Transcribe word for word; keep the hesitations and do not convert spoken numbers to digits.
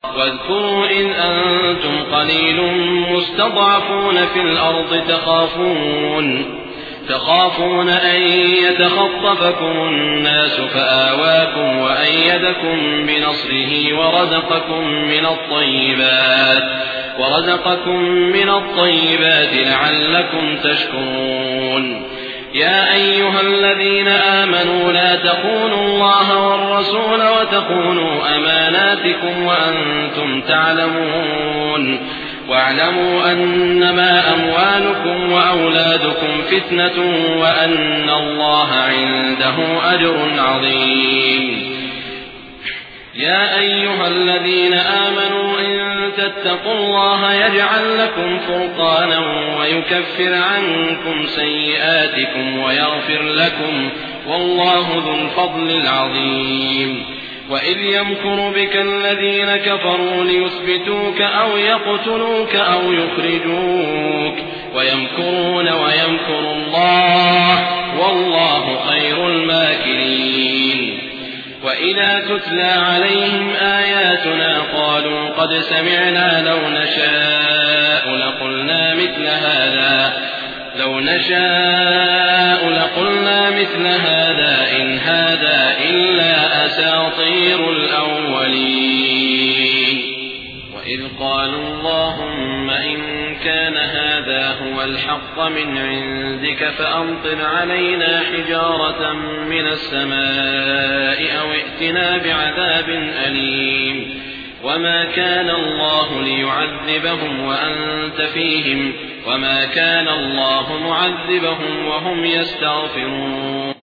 واذكروا إذ أنتم قليل مستضعفون في الأرض تخافون تخافون أن يتخطفكم الناس فآواكم وأيدكم بنصره ورزقكم من الطيبات ورزقكم من الطيبات لعلكم تشكرون. يا أيها الذين آمنوا لا تخونوا الله والرسول وتخونوا أماناتكم وأنتم تعلمون واعلموا أنما أموالكم وأولادكم فتنة وأن الله عنده أجر عظيم. يا أيها الذين آمنوا إن تتقوا الله يجعل لكم فرقانا ويكفر عنكم سيئاتكم ويغفر لكم والله ذو الفضل العظيم. وإذ يمكر بك الذين كفروا ليثبتوك أو يقتلوك أو يخرجوك ويمكرون ويمكر الله والله خير الماكرين. وإذا تتلى عليهم آياتنا قالوا قد سمعنا لو نشاء لقلنا مثل هذا لو نشاء لقلنا مثل هذا إن هذا إلا أساطير الأولين. وإذ قالوا اللهم إن كان هذا هو الحق من عندك فأمطر علينا حجارة من السماء أو ائتنا بعذاب أليم. وما كان الله ليعذبهم وأنت فيهم وما كان الله معذبهم وهم يستغفرون.